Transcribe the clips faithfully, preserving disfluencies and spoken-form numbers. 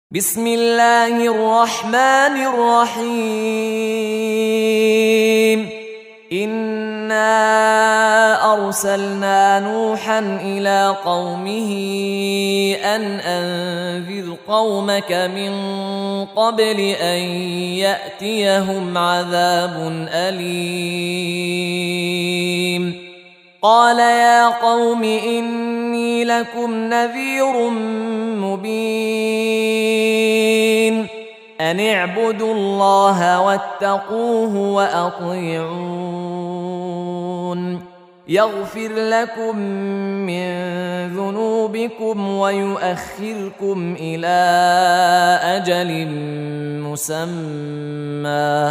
بسم الله الرحمن الرحيم. إنا أرسلنا نوحا إلى قومه أن أنذر قومك من قبل أن يأتيهم عذاب أليم. قال يا قوم إني لكم نذير مبين أن اعبدوا الله واتقوه وأطيعون يغفر لكم من ذنوبكم ويؤخركم إلى أجل مسمى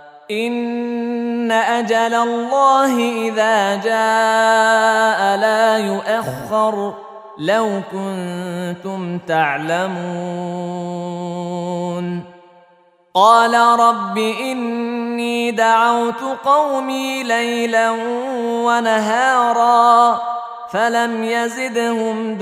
إن أجل الله إذا جاء لا يؤخر لو كنتم تعلمون. قال رب إني دعوت قومي ليلا ونهارا فلم يزدهم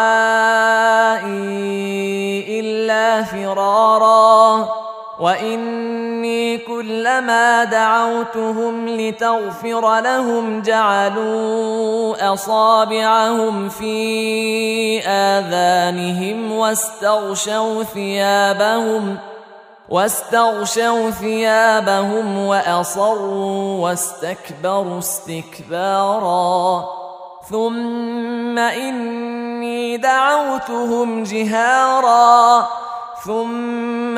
دعائي إلا فرارا وإني كلما دعوتهم لتغفر لهم جعلوا أصابعهم في آذانهم واستغشوا ثيابهم واستغشوا ثيابهم وأصروا واستكبروا استكبارا ثم إني دعوتهم جهارا ثم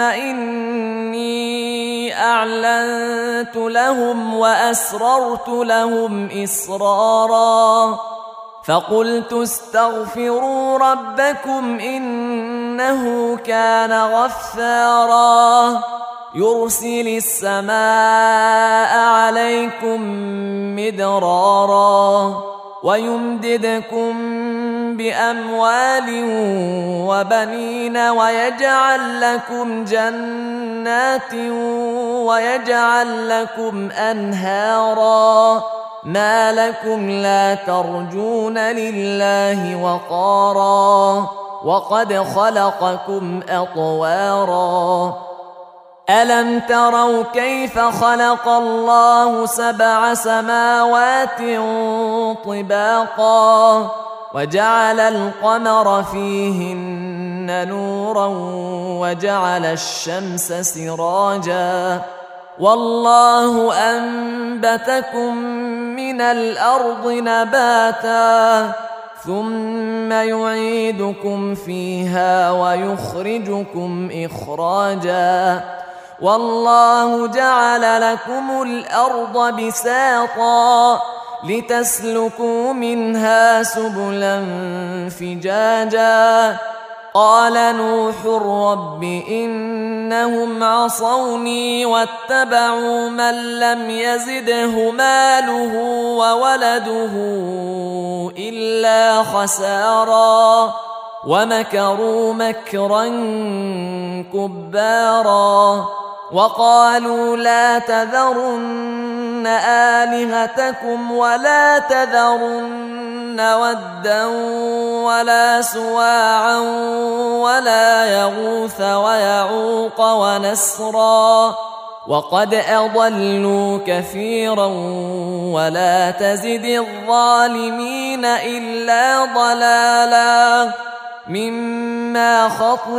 إني أعلنت لهم وأسررت لهم إسرارا فقلت استغفروا ربكم إنه كان غفارا يرسل السماء عليكم مدرارا ويمددكم بأموال وبنين ويجعل لكم جنات ويجعل لكم أنهارا ما لكم لا ترجون لله وقارا وقد خلقكم أطوارا ألم تروا كيف خلق الله سبع سماوات طباقا وجعل القمر فيهن نورا وجعل الشمس سراجا والله أنبتكم من الأرض نباتا ثم يعيدكم فيها ويخرجكم إخراجا والله جعل لكم الأرض بساطا لتسلكوا منها سبلا فجاجا قال نوح رب إنهم عصوني واتبعوا من لم يزده ماله وولده إلا خسارا ومكروا مكرا كبارا وقالوا لا تذرن آلهتكم ولا تذرن ودا ولا سواعا ولا يغوث ويعوق ونسرا وقد أضلوا كثيرا ولا تزد الظالمين إلا ضلالا مما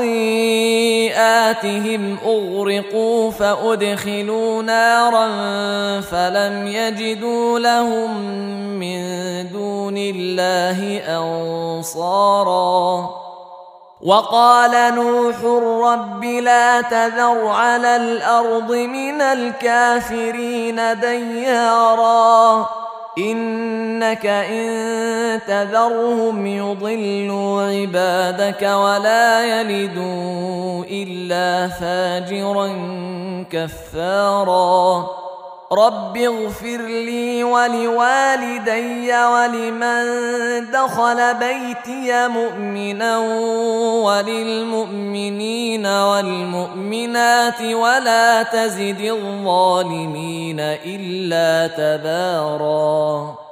خطيئاتهم أغرقوا فأدخلوا نارا فلم يجدوا لهم من دون الله أنصارا وقال نوح رب لا تذر على الأرض من الكافرين ديارا إنك إن تذرهم يضلوا عبادك ولا يلدوا إلا فاجرا كفارا رب اغفر لي ولوالدي ولمن دخل بيتي مؤمنا وللمؤمنين والمؤمنات ولا تزد الظالمين إلا تبارا.